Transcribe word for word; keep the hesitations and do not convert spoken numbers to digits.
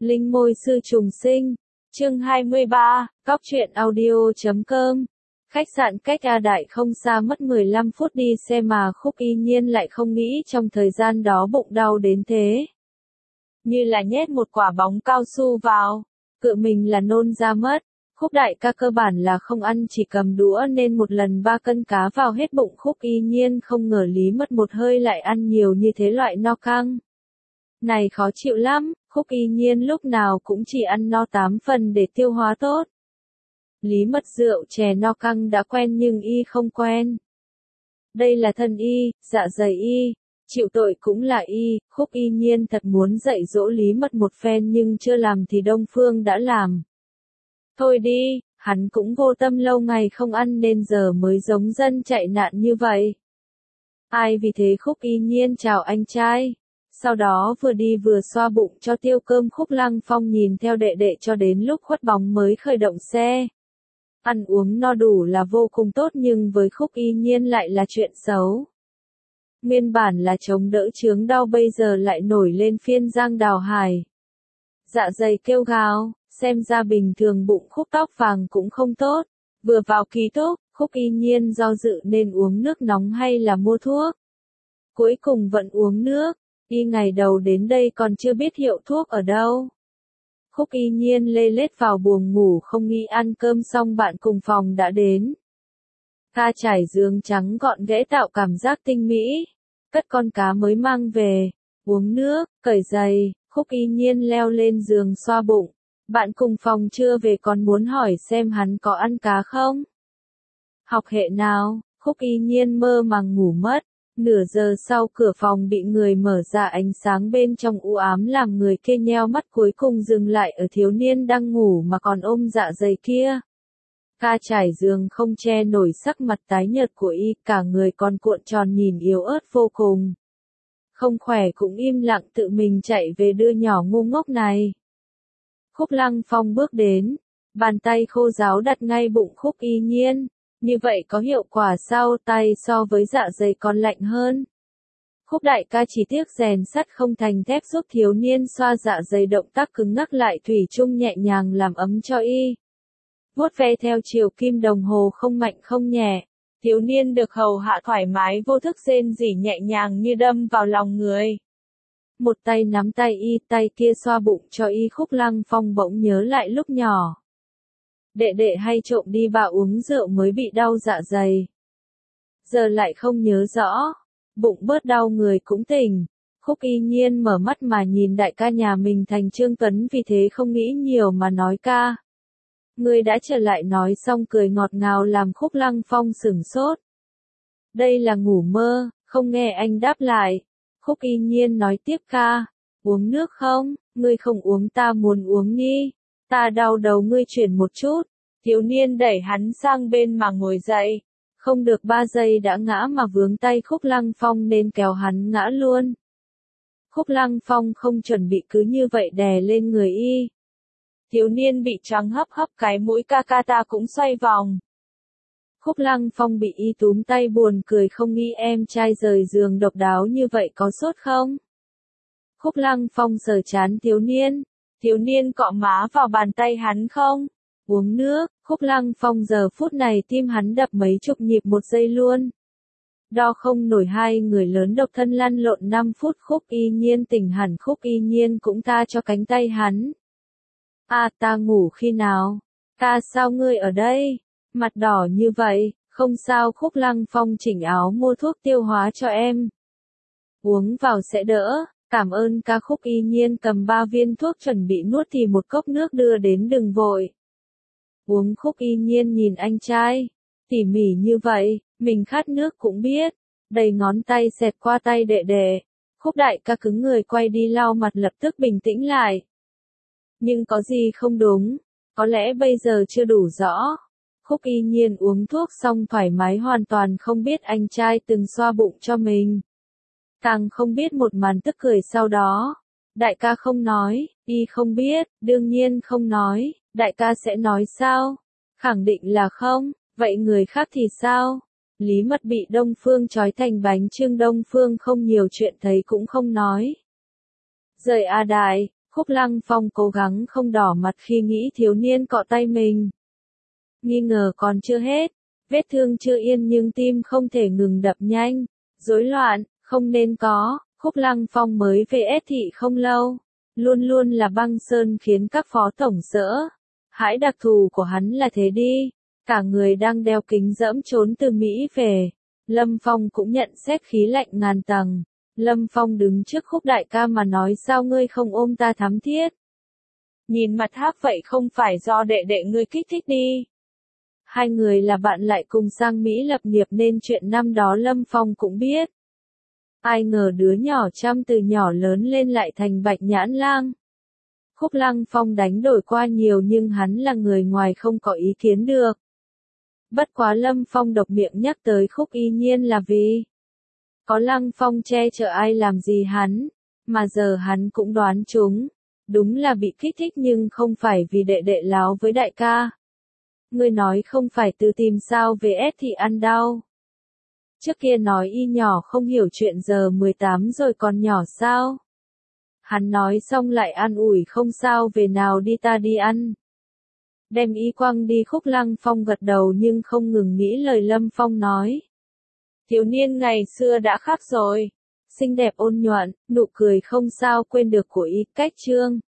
Linh môi sư trùng sinh. Chương hai mươi ba, Cóc truyện audio chấm com. Khách sạn cách A Đại không xa mất mười lăm phút đi xe mà Khúc Y Nhiên lại không nghĩ trong thời gian đó bụng đau đến thế. Như là nhét một quả bóng cao su vào, cự mình là nôn ra mất. Khúc đại ca cơ bản là không ăn chỉ cầm đũa nên một lần ba cân cá vào hết bụng Khúc Y Nhiên không ngờ Lý Mất một hơi lại ăn nhiều như thế loại no căng. Này khó chịu lắm, Khúc Y Nhiên lúc nào cũng chỉ ăn no tám phần để tiêu hóa tốt. Lý Mất rượu chè no căng đã quen nhưng y không quen. Đây là thân y, dạ dày y, chịu tội cũng là y. Khúc Y Nhiên thật muốn dạy dỗ Lý Mất một phen nhưng chưa làm thì Đông Phương đã làm. Thôi đi, hắn cũng vô tâm lâu ngày không ăn nên giờ mới giống dân chạy nạn như vậy. Ai vì thế Khúc Y Nhiên chào anh trai. Sau đó vừa đi vừa xoa bụng cho tiêu cơm. Khúc Lăng Phong nhìn theo đệ đệ cho đến lúc khuất bóng mới khởi động xe. Ăn uống no đủ là vô cùng tốt nhưng với Khúc Y Nhiên lại là chuyện xấu. Nguyên bản là chống đỡ chướng đau bây giờ lại nổi lên phiên giang đào hải. Dạ dày kêu gào, xem ra bình thường bụng Khúc tóc vàng cũng không tốt. Vừa vào ký túc, Khúc Y Nhiên do dự nên uống nước nóng hay là mua thuốc. Cuối cùng vẫn uống nước. Y ngày đầu đến đây còn chưa biết hiệu thuốc ở đâu. Khúc Y Nhiên lê lết vào buồng ngủ không nghĩ ăn cơm xong bạn cùng phòng đã đến. Ca trải giường trắng gọn ghẽ tạo cảm giác tinh mỹ. Cất con cá mới mang về. Uống nước, cởi giày, Khúc Y Nhiên leo lên giường xoa bụng. Bạn cùng phòng chưa về còn muốn hỏi xem hắn có ăn cá không? Học hệ nào? Khúc Y Nhiên mơ màng ngủ mất. Nửa giờ sau cửa phòng bị người mở ra ánh sáng bên trong u ám làm người kia nheo mắt cuối cùng dừng lại ở thiếu niên đang ngủ mà còn ôm dạ dày kia. Ca trải giường không che nổi sắc mặt tái nhợt của y, cả người còn cuộn tròn nhìn yếu ớt vô cùng. Không khỏe cũng im lặng tự mình chạy về đưa nhỏ ngu ngốc này. Khúc Lăng Phong bước đến, bàn tay khô ráo đặt ngay bụng Khúc Y Nhiên. Như vậy có hiệu quả sao? Tay so với dạ dày còn lạnh hơn. Khúc đại ca chỉ tiếc rèn sắt không thành thép giúp thiếu niên xoa dạ dày động tác cứng ngắc lại thủy chung nhẹ nhàng làm ấm cho y. Vuốt ve theo chiều kim đồng hồ không mạnh không nhẹ. Thiếu niên được hầu hạ thoải mái vô thức rên rỉ nhẹ nhàng như đâm vào lòng người. Một tay nắm tay y, tay kia xoa bụng cho y. Khúc Lăng Phong bỗng nhớ lại lúc nhỏ. Đệ đệ hay trộm đi bà uống rượu mới bị đau dạ dày. Giờ lại không nhớ rõ. Bụng bớt đau người cũng tỉnh. Khúc Y Nhiên mở mắt mà nhìn đại ca nhà mình thành Trương Tuấn vì thế không nghĩ nhiều mà nói ca. Người đã trở lại nói xong cười ngọt ngào làm Khúc Lăng Phong sửng sốt. Đây là ngủ mơ, không nghe anh đáp lại. Khúc Y Nhiên nói tiếp ca. Uống nước không? Ngươi không uống ta muốn uống đi. Ta đau đầu ngươi chuyển một chút. Thiếu niên đẩy hắn sang bên mà ngồi dậy. Không được ba giây đã ngã mà vướng tay Khúc Lăng Phong nên kéo hắn ngã luôn. Khúc Lăng Phong không chuẩn bị cứ như vậy đè lên người y. Thiếu niên bị choáng hấp hấp cái mũi ca ca ta cũng xoay vòng. Khúc Lăng Phong bị y túm tay buồn cười không nghĩ em trai rời giường độc đáo như vậy có sốt không? Khúc Lăng Phong sờ chán thiếu niên. Thiếu niên cọ má vào bàn tay hắn không? Uống nước. Khúc Lăng Phong giờ phút này tim hắn đập mấy chục nhịp một giây luôn. Đo không nổi hai người lớn độc thân lăn lộn năm phút. Khúc Y Nhiên tỉnh hẳn. Khúc Y Nhiên cũng tha cho cánh tay hắn. À ta ngủ khi nào? Ta sao ngươi ở đây? Mặt đỏ như vậy. Không sao. Khúc Lăng Phong chỉnh áo mua thuốc tiêu hóa cho em. Uống vào sẽ đỡ. Cảm ơn ca. Khúc Y Nhiên cầm ba viên thuốc chuẩn bị nuốt thì một cốc nước đưa đến đừng vội. Uống. Khúc Y Nhiên nhìn anh trai. Tỉ mỉ như vậy, mình khát nước cũng biết. Đầy ngón tay xẹt qua tay đệ đệ. Khúc đại ca cứng người quay đi lau mặt lập tức bình tĩnh lại. Nhưng có gì không đúng? Có lẽ bây giờ chưa đủ rõ. Khúc Y Nhiên uống thuốc xong thoải mái hoàn toàn không biết anh trai từng xoa bụng cho mình. Càng không biết một màn tức cười sau đó. Đại ca không nói, y không biết, đương nhiên không nói, đại ca sẽ nói sao? Khẳng định là không, vậy người khác thì sao? Lý Mật bị Đông Phương trói thành bánh chưng. Đông Phương không nhiều chuyện thấy cũng không nói. Rời A Đại, Khúc Lăng Phong cố gắng không đỏ mặt khi nghĩ thiếu niên cọ tay mình. Nghi ngờ còn chưa hết, vết thương chưa yên nhưng tim không thể ngừng đập nhanh, rối loạn, không nên có. Khúc Lăng Phong mới về ét thị không lâu, luôn luôn là băng sơn khiến các phó tổng sợ hãi. Đặc thù của hắn là thế đi, cả người đang đeo kính dẫm trốn từ Mỹ về. Lâm Phong cũng nhận xét khí lạnh ngàn tầng. Lâm Phong đứng trước Khúc đại ca mà nói, sao ngươi không ôm ta thắm thiết? Nhìn mặt Thác vậy không phải do đệ đệ ngươi kích thích đi. Hai người là bạn lại cùng sang Mỹ lập nghiệp nên chuyện năm đó Lâm Phong cũng biết. Ai ngờ đứa nhỏ chăm từ nhỏ lớn lên lại thành Bạch Nhãn Lang. Khúc Lăng Phong đánh đổi qua nhiều nhưng hắn là người ngoài không có ý kiến được. Bất quá Lâm Phong độc miệng nhắc tới Khúc Y Nhiên là vì có Lăng Phong che chở ai làm gì hắn, mà giờ hắn cũng đoán chúng. Đúng là bị kích thích nhưng không phải vì đệ đệ láo với đại ca. Ngươi nói không phải tự tìm sao về ép thì ăn đau. Trước kia nói y nhỏ không hiểu chuyện, giờ mười tám rồi còn nhỏ sao? Hắn nói xong lại an ủi, không sao, về nào đi ta đi ăn. Đem y quăng đi. Khúc Lăng Phong gật đầu nhưng không ngừng nghĩ lời Lâm Phong nói. Thiếu niên ngày xưa đã khác rồi. Xinh đẹp ôn nhuận, nụ cười không sao quên được của y. Cách chương